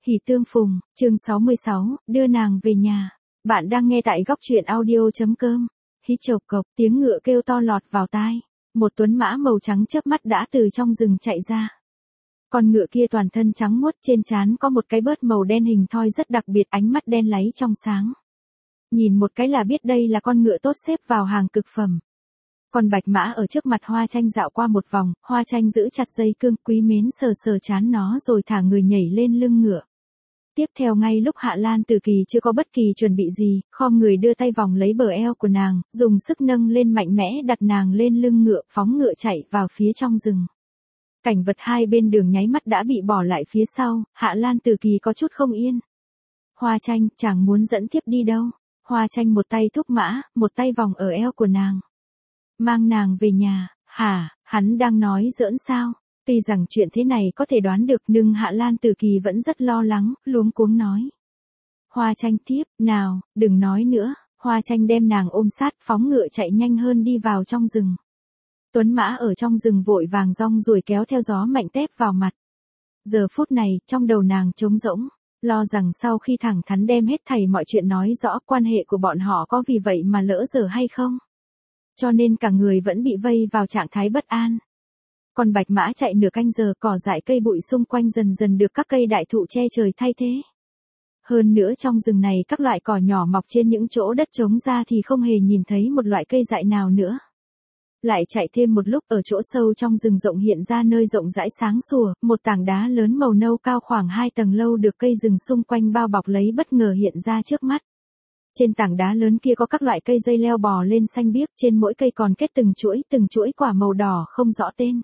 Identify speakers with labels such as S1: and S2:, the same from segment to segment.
S1: Hỉ tương phùng, chương 66, đưa nàng về nhà. Bạn đang nghe tại góc truyện audio.com. Hí chộp cộc, tiếng ngựa kêu to lọt vào tai. Một tuấn mã màu trắng chớp mắt đã từ trong rừng chạy ra. Con ngựa kia toàn thân trắng muốt, trên trán có một cái bớt màu đen hình thoi rất đặc biệt, ánh mắt đen láy trong sáng. Nhìn một cái là biết đây là con ngựa tốt xếp vào hàng cực phẩm. Còn bạch mã ở trước mặt Hoa Tranh dạo qua một vòng, Hoa Tranh giữ chặt dây cương, quý mến sờ sờ trán nó rồi thả người nhảy lên lưng ngựa. Tiếp theo ngay lúc Hạ Lan Tử Kỳ chưa có bất kỳ chuẩn bị gì, khom người đưa tay vòng lấy bờ eo của nàng, dùng sức nâng lên mạnh mẽ đặt nàng lên lưng ngựa, phóng ngựa chạy vào phía trong rừng. Cảnh vật hai bên đường nháy mắt đã bị bỏ lại phía sau, Hạ Lan Tử Kỳ có chút không yên. Hoa Tranh, chàng muốn dẫn tiếp đi đâu? Hoa Tranh một tay thúc mã, một tay vòng ở eo của nàng. Mang nàng về nhà, hả, hắn đang nói giỡn sao? Tuy rằng chuyện thế này có thể đoán được nhưng Hạ Lan Tử Kỳ vẫn rất lo lắng, luống cuống nói. Hoa Tranh tiếp, nào, đừng nói nữa. Hoa Tranh đem nàng ôm sát, phóng ngựa chạy nhanh hơn đi vào trong rừng. Tuấn mã ở trong rừng vội vàng rong ruổi kéo theo gió mạnh tép vào mặt. Giờ phút này, trong đầu nàng trống rỗng, lo rằng sau khi thẳng thắn đem hết thảy mọi chuyện nói rõ, quan hệ của bọn họ có vì vậy mà lỡ dở hay không. Cho nên cả người vẫn bị vây vào trạng thái bất an. Còn bạch mã chạy nửa canh giờ, cỏ dại cây bụi xung quanh dần dần được các cây đại thụ che trời thay thế. Hơn nữa trong rừng này các loại cỏ nhỏ mọc trên những chỗ đất trống ra thì không hề nhìn thấy một loại cây dại nào nữa. Lại chạy thêm một lúc, ở chỗ sâu trong rừng rộng hiện ra nơi rộng rãi sáng sủa, một tảng đá lớn màu nâu cao khoảng 2 tầng lâu được cây rừng xung quanh bao bọc lấy bất ngờ hiện ra trước mắt. Trên tảng đá lớn kia có các loại cây dây leo bò lên xanh biếc, trên mỗi cây còn kết từng chuỗi quả màu đỏ không rõ tên.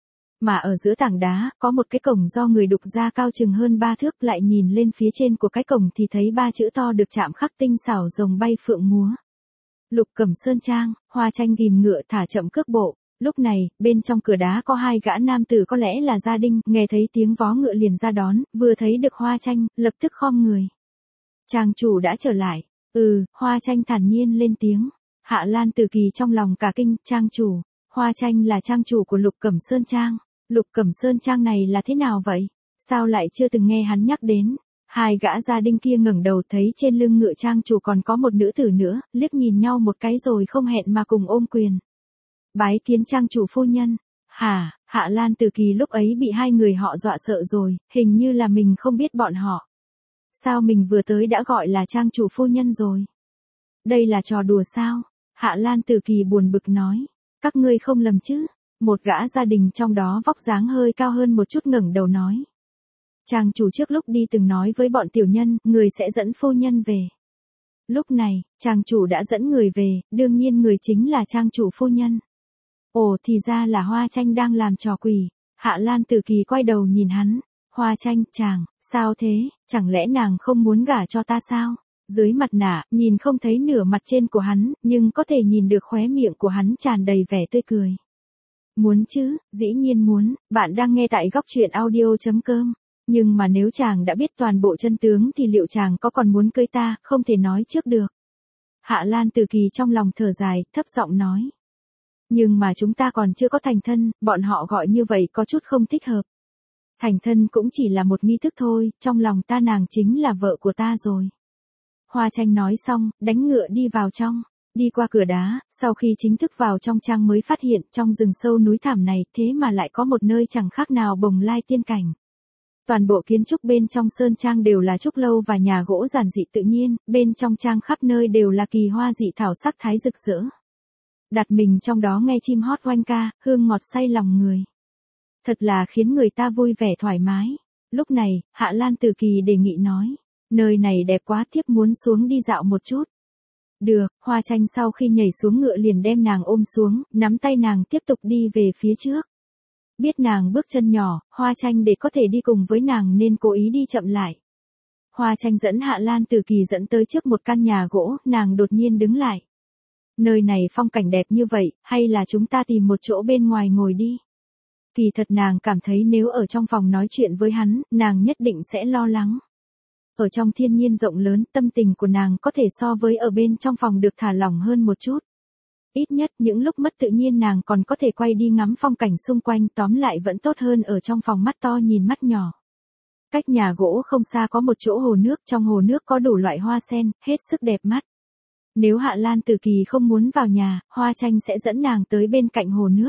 S1: Mà ở giữa tảng đá, có một cái cổng do người đục ra cao chừng hơn 3 thước, lại nhìn lên phía trên của cái cổng thì thấy 3 chữ to được chạm khắc tinh xảo rồng bay phượng múa. Lục Cẩm Sơn Trang. Hoa Tranh ghìm ngựa thả chậm cước bộ. Lúc này, bên trong cửa đá có 2 gã nam tử có lẽ là gia đình, nghe thấy tiếng vó ngựa liền ra đón, vừa thấy được Hoa Tranh, lập tức khom người. Trang chủ đã trở lại. Hoa Tranh thản nhiên lên tiếng. Hạ Lan Tử Kỳ trong lòng cả kinh, trang chủ. Hoa Tranh là trang chủ của Lục Cẩm Sơn Trang. Lục Cẩm Sơn Trang này là thế nào vậy? Sao lại chưa từng nghe hắn nhắc đến? 2 gã gia đình kia ngẩng đầu thấy trên lưng ngựa trang chủ còn có một nữ tử nữa, liếc nhìn nhau một cái rồi không hẹn mà cùng ôm quyền. Bái kiến trang chủ phu nhân. Hả, Hạ Lan Tử Kỳ lúc ấy bị 2 người họ dọa sợ rồi, hình như là mình không biết bọn họ. Sao mình vừa tới đã gọi là trang chủ phu nhân rồi? Đây là trò đùa sao? Hạ Lan Tử Kỳ buồn bực nói. Các ngươi không lầm chứ? Một gã gia đình trong đó vóc dáng hơi cao hơn một chút ngẩng đầu nói. Trang chủ trước lúc đi từng nói với bọn tiểu nhân, người sẽ dẫn phu nhân về. Lúc này, trang chủ đã dẫn người về, đương nhiên người chính là trang chủ phu nhân. Ồ, thì ra là Hoa Tranh đang làm trò quỷ. Hạ Lan Tử Kỳ quay đầu nhìn hắn. Hoa Tranh, chàng, sao thế, chẳng lẽ nàng không muốn gả cho ta sao? Dưới mặt nạ, nhìn không thấy nửa mặt trên của hắn, nhưng có thể nhìn được khóe miệng của hắn tràn đầy vẻ tươi cười. Muốn chứ, dĩ nhiên muốn. Bạn đang nghe tại góc truyện audio.com. Nhưng mà nếu chàng đã biết toàn bộ chân tướng thì liệu chàng có còn muốn cưới ta, không thể nói trước được. Hạ Lan Tử Kỳ trong lòng thở dài, thấp giọng nói. Nhưng mà chúng ta còn chưa có thành thân, bọn họ gọi như vậy có chút không thích hợp. Thành thân cũng chỉ là một nghi thức thôi, trong lòng ta nàng chính là vợ của ta rồi. Hoa Tranh nói xong, đánh ngựa đi vào trong. Đi qua cửa đá, sau khi chính thức vào trong trang mới phát hiện trong rừng sâu núi thẳm này thế mà lại có một nơi chẳng khác nào bồng lai tiên cảnh. Toàn bộ kiến trúc bên trong sơn trang đều là trúc lâu và nhà gỗ giản dị tự nhiên, bên trong trang khắp nơi đều là kỳ hoa dị thảo sắc thái rực rỡ. Đặt mình trong đó nghe chim hót oanh ca, hương ngọt say lòng người. Thật là khiến người ta vui vẻ thoải mái. Lúc này, Hạ Lan Tử Kỳ đề nghị nói, nơi này đẹp quá, thiếp muốn xuống đi dạo một chút. Được, Hoa Tranh sau khi nhảy xuống ngựa liền đem nàng ôm xuống, nắm tay nàng tiếp tục đi về phía trước. Biết nàng bước chân nhỏ, Hoa Tranh để có thể đi cùng với nàng nên cố ý đi chậm lại. Hoa Tranh dẫn Hạ Lan Tử Kỳ dẫn tới trước một căn nhà gỗ, nàng đột nhiên đứng lại. Nơi này phong cảnh đẹp như vậy, hay là chúng ta tìm một chỗ bên ngoài ngồi đi? Kỳ thật nàng cảm thấy nếu ở trong phòng nói chuyện với hắn, nàng nhất định sẽ lo lắng. Ở trong thiên nhiên rộng lớn, tâm tình của nàng có thể so với ở bên trong phòng được thả lỏng hơn một chút. Ít nhất những lúc mất tự nhiên nàng còn có thể quay đi ngắm phong cảnh xung quanh, tóm lại vẫn tốt hơn ở trong phòng mắt to nhìn mắt nhỏ. Cách nhà gỗ không xa có một chỗ hồ nước, trong hồ nước có đủ loại hoa sen, hết sức đẹp mắt. Nếu Hạ Lan Tử Kỳ không muốn vào nhà, Hoa Tranh sẽ dẫn nàng tới bên cạnh hồ nước.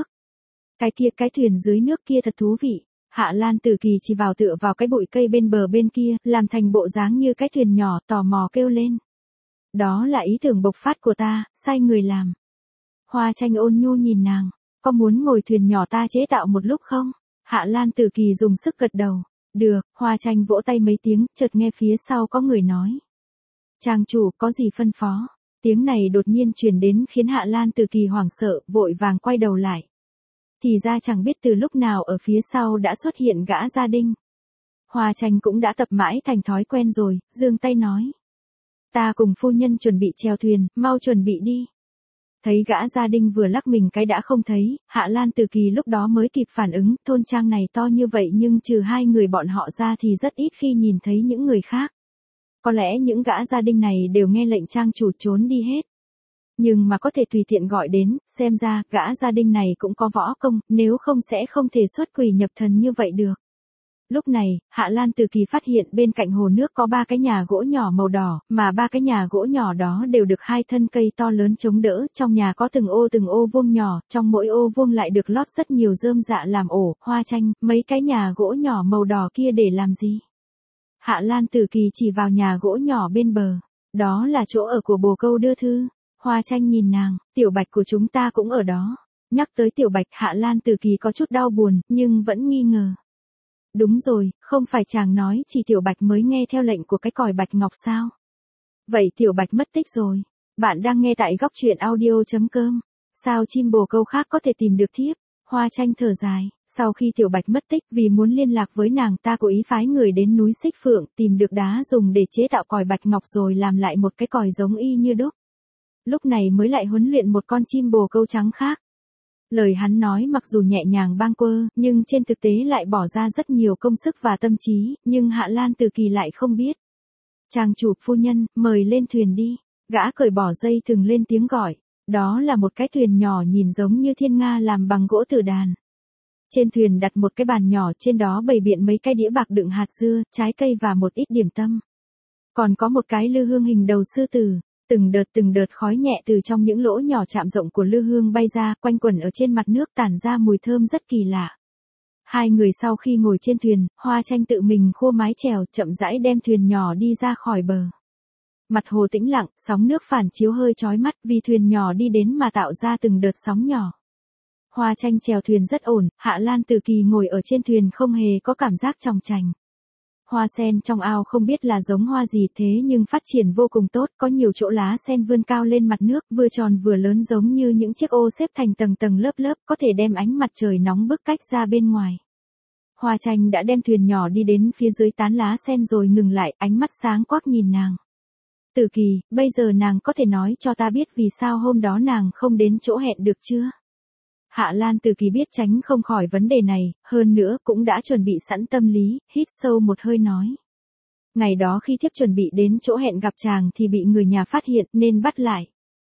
S1: Cái thuyền dưới nước kia thật thú vị. Hạ Lan Tử Kỳ chỉ vào tựa vào cái bụi cây bên bờ bên kia, làm thành bộ dáng như cái thuyền nhỏ, tò mò kêu lên. Đó là ý tưởng bộc phát của ta, sai người làm. Hoa Tranh ôn nhu nhìn nàng, có muốn ngồi thuyền nhỏ ta chế tạo một lúc không? Hạ Lan Tử Kỳ dùng sức gật đầu. Được, Hoa Tranh vỗ tay mấy tiếng, chợt nghe phía sau có người nói. Trang chủ, có gì phân phó? Tiếng này đột nhiên truyền đến khiến Hạ Lan Tử Kỳ hoảng sợ, vội vàng quay đầu lại. Thì ra chẳng biết từ lúc nào ở phía sau đã xuất hiện gã gia đình. Hoa Tranh cũng đã tập mãi thành thói quen rồi, giương tay nói. Ta cùng phu nhân chuẩn bị chèo thuyền, mau chuẩn bị đi. Thấy gã gia đình vừa lắc mình cái đã không thấy, Hạ Lan Tử Kỳ lúc đó mới kịp phản ứng, thôn trang này to như vậy nhưng trừ hai người bọn họ ra thì rất ít khi nhìn thấy những người khác. Có lẽ những gã gia đình này đều nghe lệnh trang chủ trốn đi hết. Nhưng mà có thể tùy tiện gọi đến, xem ra gã gia đình này cũng có võ công, nếu không sẽ không thể xuất quỷ nhập thần như vậy được. Lúc này, Hạ Lan Tử Kỳ phát hiện bên cạnh hồ nước có 3 cái nhà gỗ nhỏ màu đỏ, mà 3 cái nhà gỗ nhỏ đó đều được 2 thân cây to lớn chống đỡ, trong nhà có từng ô vuông nhỏ, trong mỗi ô vuông lại được lót rất nhiều rơm dạ làm ổ, Hoa Tranh, mấy cái nhà gỗ nhỏ màu đỏ kia để làm gì? Hạ Lan Tử Kỳ chỉ vào nhà gỗ nhỏ bên bờ, đó là chỗ ở của bồ câu đưa thư. Hoa Tranh nhìn nàng, Tiểu Bạch của chúng ta cũng ở đó. Nhắc tới Tiểu Bạch, Hạ Lan Tử Kỳ có chút đau buồn, nhưng vẫn nghi ngờ. Đúng rồi, không phải chàng nói chỉ Tiểu Bạch mới nghe theo lệnh của cái còi Bạch Ngọc sao? Vậy Tiểu Bạch mất tích rồi. Bạn đang nghe tại góc truyện audio.com. Sao chim bồ câu khác có thể tìm được thiếp? Hoa Tranh thở dài, sau khi Tiểu Bạch mất tích vì muốn liên lạc với nàng ta cố ý phái người đến núi Xích Phượng tìm được đá dùng để chế tạo còi Bạch Ngọc rồi làm lại một cái còi giống y như đúc. Lúc này mới lại huấn luyện một con chim bồ câu trắng khác. Lời hắn nói mặc dù nhẹ nhàng bâng quơ, nhưng trên thực tế lại bỏ ra rất nhiều công sức và tâm trí, nhưng Hạ Lan Tử Kỳ lại không biết. Trang chủ, phu nhân, mời lên thuyền đi. Gã cởi bỏ dây thừng lên tiếng gọi. Đó là một cái thuyền nhỏ nhìn giống như thiên nga làm bằng gỗ tử đàn. Trên thuyền đặt một cái bàn nhỏ, trên đó bày biện mấy cái đĩa bạc đựng hạt dưa, trái cây và một ít điểm tâm. Còn có một cái lư hương hình đầu sư tử. Từng đợt khói nhẹ từ trong những lỗ nhỏ chạm rộng của lư hương bay ra, quanh quẩn ở trên mặt nước tản ra mùi thơm rất kỳ lạ. Hai người sau khi ngồi trên thuyền, Hoa Tranh tự mình khua mái chèo, chậm rãi đem thuyền nhỏ đi ra khỏi bờ. Mặt hồ tĩnh lặng, sóng nước phản chiếu hơi chói mắt vì thuyền nhỏ đi đến mà tạo ra từng đợt sóng nhỏ. Hoa Tranh chèo thuyền rất ổn, Hạ Lan Tử Kỳ ngồi ở trên thuyền không hề có cảm giác chòng chành. Hoa sen trong ao không biết là giống hoa gì thế nhưng phát triển vô cùng tốt, có nhiều chỗ lá sen vươn cao lên mặt nước, vừa tròn vừa lớn giống như những chiếc ô xếp thành tầng tầng lớp lớp, có thể đem ánh mặt trời nóng bức cách ra bên ngoài. Hoa Tranh đã đem thuyền nhỏ đi đến phía dưới tán lá sen rồi ngừng lại, ánh mắt sáng quắc nhìn nàng. Tử Kỳ, bây giờ nàng có thể nói cho ta biết vì sao hôm đó nàng không đến chỗ hẹn được chưa? Hạ Lan Tử Kỳ biết tránh không khỏi vấn đề này, hơn nữa cũng đã chuẩn bị sẵn tâm lý, hít sâu một hơi nói. Ngày đó khi thiếp chuẩn bị đến chỗ hẹn gặp chàng thì bị người nhà phát hiện nên bắt lại.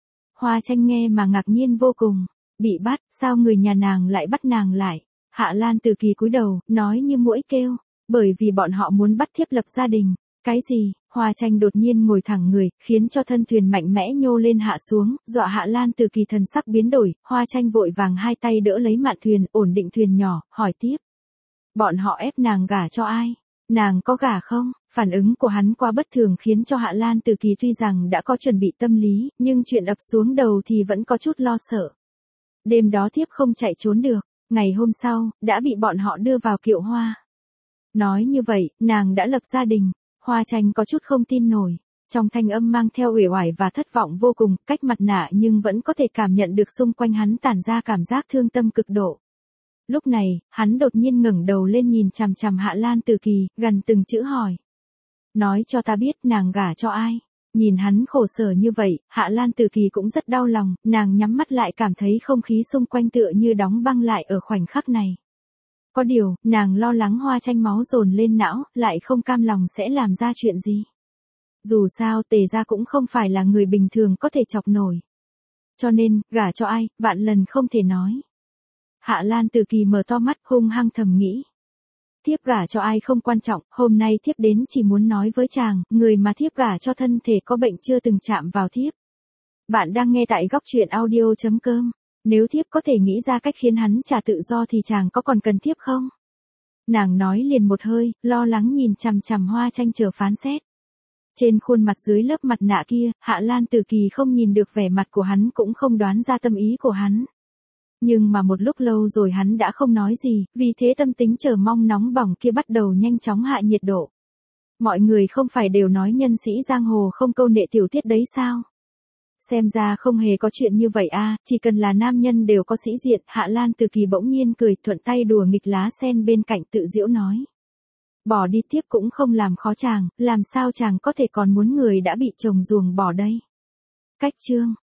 S1: Hoa Tranh nghe mà ngạc nhiên vô cùng, bị bắt, sao người nhà nàng lại bắt nàng lại? Hạ Lan Tử Kỳ cúi đầu, nói như muỗi kêu, bởi vì bọn họ muốn bắt thiếp lập gia đình. Cái gì? Hoa Tranh đột nhiên ngồi thẳng người, khiến cho thân thuyền mạnh mẽ nhô lên hạ xuống, dọa Hạ Lan Tử Kỳ thần sắc biến đổi, Hoa Tranh vội vàng hai tay đỡ lấy mạn thuyền, ổn định thuyền nhỏ, hỏi tiếp. Bọn họ ép nàng gả cho ai? Nàng có gả không? Phản ứng của hắn quá bất thường khiến cho Hạ Lan Tử Kỳ tuy rằng đã có chuẩn bị tâm lý, nhưng chuyện ập xuống đầu thì vẫn có chút lo sợ. Đêm đó thiếp không chạy trốn được, ngày hôm sau, đã bị bọn họ đưa vào kiệu hoa. Nói như vậy, nàng đã lập gia đình. Hoa Tranh có chút không tin nổi, trong thanh âm mang theo uể oải và thất vọng vô cùng, cách mặt nạ nhưng vẫn có thể cảm nhận được xung quanh hắn tản ra cảm giác thương tâm cực độ. Lúc này, hắn đột nhiên ngẩng đầu lên nhìn chằm chằm Hạ Lan Tử Kỳ, gần từng chữ hỏi. Nói cho ta biết nàng gả cho ai? Nhìn hắn khổ sở như vậy, Hạ Lan Tử Kỳ cũng rất đau lòng, nàng nhắm mắt lại cảm thấy không khí xung quanh tựa như đóng băng lại ở khoảnh khắc này. Có điều, nàng lo lắng Hoa Tranh máu dồn lên não, lại không cam lòng sẽ làm ra chuyện gì. Dù sao Tề gia cũng không phải là người bình thường có thể chọc nổi. Cho nên, gả cho ai, vạn lần không thể nói. Hạ Lan Tử Kỳ mở to mắt hung hăng thầm nghĩ. thiếp gả cho ai không quan trọng, hôm nay thiếp đến chỉ muốn nói với chàng, người mà thiếp gả cho thân thể có bệnh chưa từng chạm vào thiếp. Bạn đang nghe tại góc truyện audio.com. Nếu thiếp có thể nghĩ ra cách khiến hắn trả tự do thì chàng có còn cần thiếp không? Nàng nói liền một hơi, lo lắng nhìn chằm chằm Hoa Tranh chờ phán xét. Trên khuôn mặt dưới lớp mặt nạ kia, Hạ Lan Tử Kỳ không nhìn được vẻ mặt của hắn cũng không đoán ra tâm ý của hắn. Nhưng mà một lúc lâu rồi hắn đã không nói gì, vì thế tâm tính chờ mong nóng bỏng kia bắt đầu nhanh chóng hạ nhiệt độ. Mọi người không phải đều nói nhân sĩ giang hồ không câu nệ tiểu tiết đấy sao? Xem ra không hề có chuyện như vậy a, chỉ cần là nam nhân đều có sĩ diện. Hạ Lan Từ Kỳ bỗng nhiên cười, thuận tay đùa nghịch lá sen bên cạnh tự giễu nói. Bỏ đi tiếp cũng không làm khó chàng, làm sao chàng có thể còn muốn người đã bị chồng ruồng bỏ đây. Cách chương